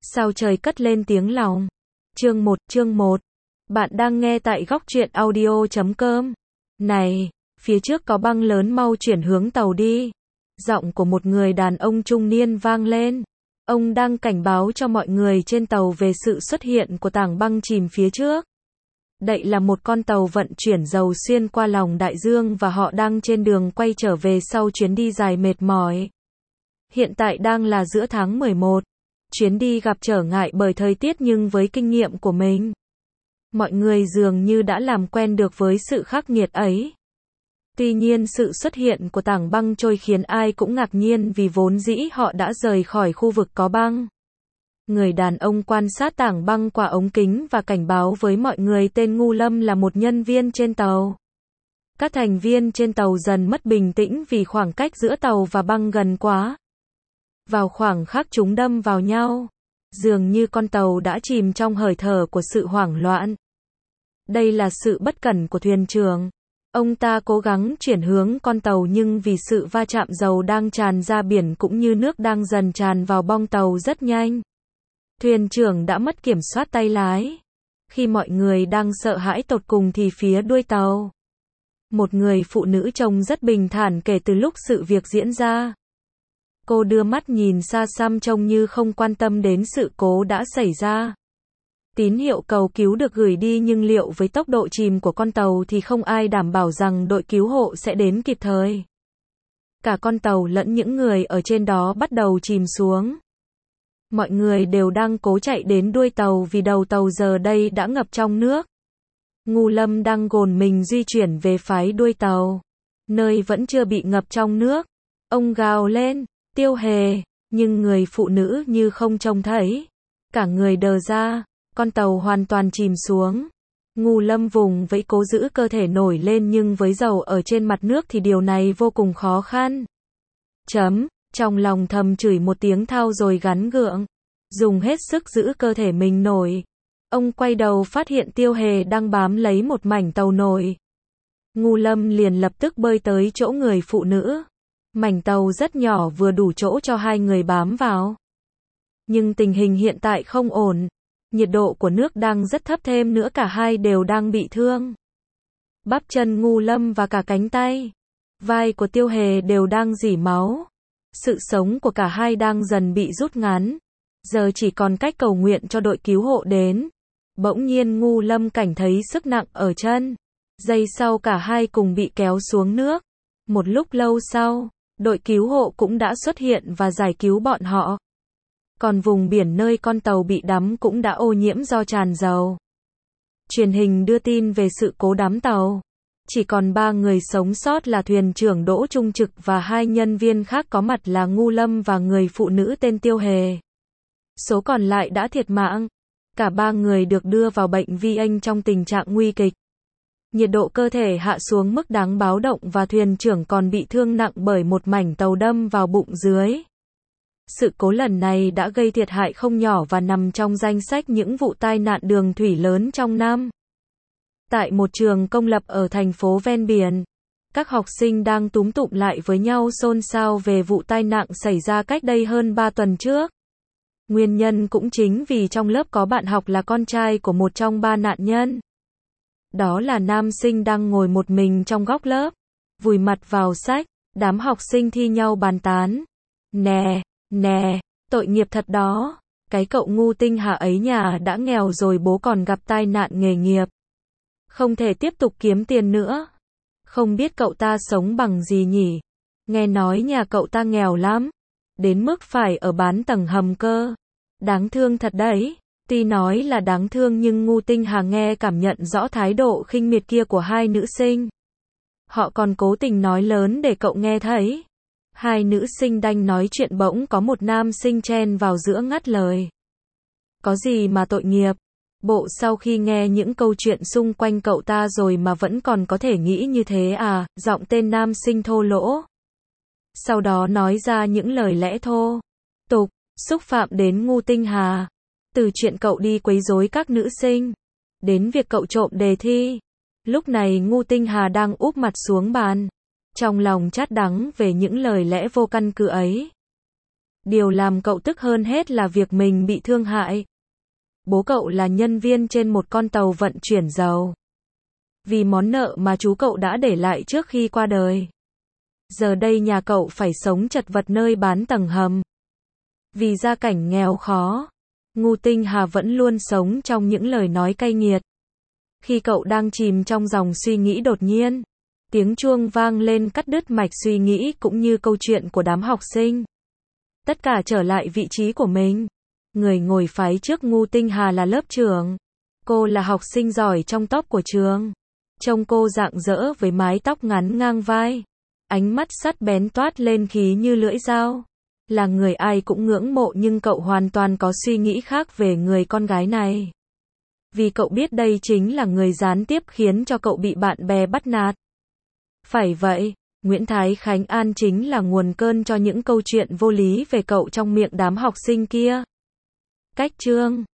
Sao trời cất lên tiếng lòng. Chương 1. Bạn đang nghe tại góc truyện audio.com. Này, phía trước có băng lớn, mau chuyển hướng tàu đi. Giọng của một người đàn ông trung niên vang lên. Ông đang cảnh báo cho mọi người trên tàu về sự xuất hiện của tảng băng chìm phía trước. Đây là một con tàu vận chuyển dầu xuyên qua lòng đại dương và họ đang trên đường quay trở về sau chuyến đi dài mệt mỏi. Hiện tại đang là giữa tháng 11. Chuyến đi gặp trở ngại bởi thời tiết, nhưng với kinh nghiệm của mình, mọi người dường như đã làm quen được với sự khắc nghiệt ấy. Tuy nhiên sự xuất hiện của tảng băng trôi khiến ai cũng ngạc nhiên vì vốn dĩ họ đã rời khỏi khu vực có băng. Người đàn ông quan sát tảng băng qua ống kính và cảnh báo với mọi người tên Ngô Lâm là một nhân viên trên tàu. Các thành viên trên tàu dần mất bình tĩnh vì khoảng cách giữa tàu và băng gần quá. Vào khoảng khắc chúng đâm vào nhau, dường như con tàu đã chìm trong hơi thở của sự hoảng loạn. Đây là sự bất cẩn của thuyền trưởng. Ông ta cố gắng chuyển hướng con tàu nhưng vì sự va chạm, dầu đang tràn ra biển cũng như nước đang dần tràn vào bong tàu rất nhanh. Thuyền trưởng đã mất kiểm soát tay lái. Khi mọi người đang sợ hãi tột cùng thì phía đuôi tàu, một người phụ nữ trông rất bình thản kể từ lúc sự việc diễn ra. Cô đưa mắt nhìn xa xăm trông như không quan tâm đến sự cố đã xảy ra. Tín hiệu cầu cứu được gửi đi nhưng liệu với tốc độ chìm của con tàu thì không ai đảm bảo rằng đội cứu hộ sẽ đến kịp thời. Cả con tàu lẫn những người ở trên đó bắt đầu chìm xuống. Mọi người đều đang cố chạy đến đuôi tàu vì đầu tàu giờ đây đã ngập trong nước. Ngô Lâm đang gồn mình di chuyển về phía đuôi tàu, nơi vẫn chưa bị ngập trong nước. Ông gào lên, Tiêu Hề, nhưng người phụ nữ như không trông thấy. Cả người đờ ra, con tàu hoàn toàn chìm xuống. Ngô Lâm vùng vẫy cố giữ cơ thể nổi lên nhưng với dầu ở trên mặt nước thì điều này vô cùng khó khăn. Trong lòng thầm chửi một tiếng thao rồi gắng gượng, dùng hết sức giữ cơ thể mình nổi. Ông quay đầu phát hiện Tiêu Hề đang bám lấy một mảnh tàu nổi. Ngô Lâm liền lập tức bơi tới chỗ người phụ nữ. Mảnh tàu rất nhỏ, vừa đủ chỗ cho hai người bám vào. Nhưng tình hình hiện tại không ổn. Nhiệt độ của nước đang rất thấp, thêm nữa cả hai đều đang bị thương. Bắp chân Ngô Lâm và cả cánh tay, vai của Tiêu Hề đều đang rỉ máu. Sự sống của cả hai đang dần bị rút ngắn. Giờ chỉ còn cách cầu nguyện cho đội cứu hộ đến. Bỗng nhiên Ngô Lâm cảm thấy sức nặng ở chân. Giây sau cả hai cùng bị kéo xuống nước. Một lúc lâu sau, đội cứu hộ cũng đã xuất hiện và giải cứu bọn họ. Còn vùng biển nơi con tàu bị đắm cũng đã ô nhiễm do tràn dầu. Truyền hình đưa tin về sự cố đắm tàu. Chỉ còn 3 người sống sót là thuyền trưởng Đỗ Trung Trực và 2 nhân viên khác có mặt là Ngô Lâm và người phụ nữ tên Tiêu Hề. Số còn lại đã thiệt mạng. Cả 3 người được đưa vào bệnh viện trong tình trạng nguy kịch. Nhiệt độ cơ thể hạ xuống mức đáng báo động và thuyền trưởng còn bị thương nặng bởi một mảnh tàu đâm vào bụng dưới. Sự cố lần này đã gây thiệt hại không nhỏ và nằm trong danh sách những vụ tai nạn đường thủy lớn trong năm. Tại một trường công lập ở thành phố ven biển, các học sinh đang túm tụm lại với nhau xôn xao về vụ tai nạn xảy ra cách đây hơn 3 tuần trước. Nguyên nhân cũng chính vì trong lớp có bạn học là con trai của một trong 3 nạn nhân. Đó là nam sinh đang ngồi một mình trong góc lớp, vùi mặt vào sách. Đám học sinh thi nhau bàn tán. Nè, tội nghiệp thật đó. Cái cậu Ngô Tinh Hà ấy nhà đã nghèo rồi, bố còn gặp tai nạn nghề nghiệp. Không thể tiếp tục kiếm tiền nữa. Không biết cậu ta sống bằng gì nhỉ? Nghe nói nhà cậu ta nghèo lắm, đến mức phải ở bán tầng hầm cơ. Đáng thương thật đấy. Tuy nói là đáng thương nhưng Ngô Tinh Hà nghe cảm nhận rõ thái độ khinh miệt kia của hai nữ sinh. Họ còn cố tình nói lớn để cậu nghe thấy. Hai nữ sinh đang nói chuyện bỗng có một nam sinh chen vào giữa ngắt lời. Có gì mà tội nghiệp? Bộ sau khi nghe những câu chuyện xung quanh cậu ta rồi mà vẫn còn có thể nghĩ như thế à? Giọng tên nam sinh thô lỗ. Sau đó nói ra những lời lẽ thô tục, xúc phạm đến Ngô Tinh Hà. Từ chuyện cậu đi quấy rối các nữ sinh, đến việc cậu trộm đề thi. Lúc này Ngô Tinh Hà đang úp mặt xuống bàn, trong lòng chát đắng về những lời lẽ vô căn cứ ấy. Điều làm cậu tức hơn hết là việc mình bị thương hại. Bố cậu là nhân viên trên một con tàu vận chuyển dầu. Vì món nợ mà chú cậu đã để lại trước khi qua đời. Giờ đây nhà cậu phải sống chật vật nơi bán tầng hầm. Vì gia cảnh nghèo khó, Ngô Tinh Hà vẫn luôn sống trong những lời nói cay nghiệt. Khi cậu đang chìm trong dòng suy nghĩ đột nhiên, tiếng chuông vang lên cắt đứt mạch suy nghĩ cũng như câu chuyện của đám học sinh. Tất cả trở lại vị trí của mình. Người ngồi phái trước Ngô Tinh Hà là lớp trưởng. Cô là học sinh giỏi trong top của trường. Trông cô rạng rỡ với mái tóc ngắn ngang vai. Ánh mắt sắc bén toát lên khí như lưỡi dao. Là người ai cũng ngưỡng mộ nhưng cậu hoàn toàn có suy nghĩ khác về người con gái này. Vì cậu biết đây chính là người gián tiếp khiến cho cậu bị bạn bè bắt nạt. Phải vậy, Nguyễn Thái Khánh An chính là nguồn cơn cho những câu chuyện vô lý về cậu trong miệng đám học sinh kia. Cách chương